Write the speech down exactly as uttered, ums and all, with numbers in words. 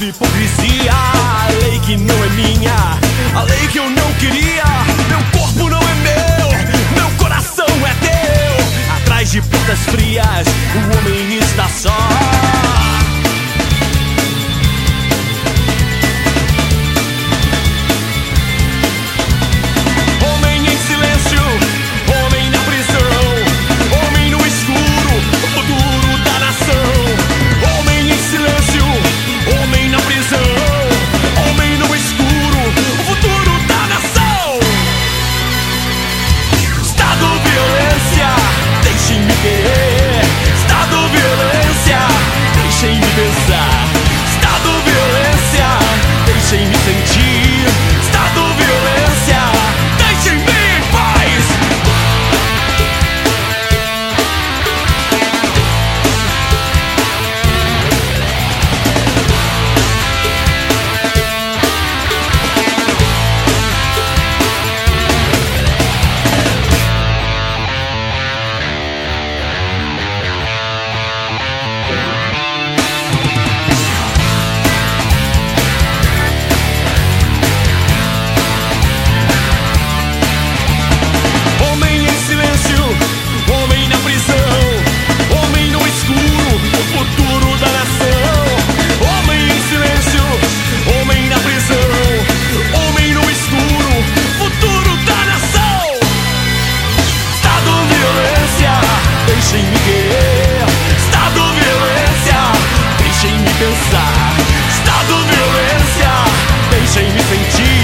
hipocrisia, a lei que não é minha, a lei que eu não queria. Meu corpo não é meu, meu coração é teu. Atrás de portas frias, o homem está só. Deixem-me querer, estado violência, deixem-me pensar, estado violência, deixem-me sentir.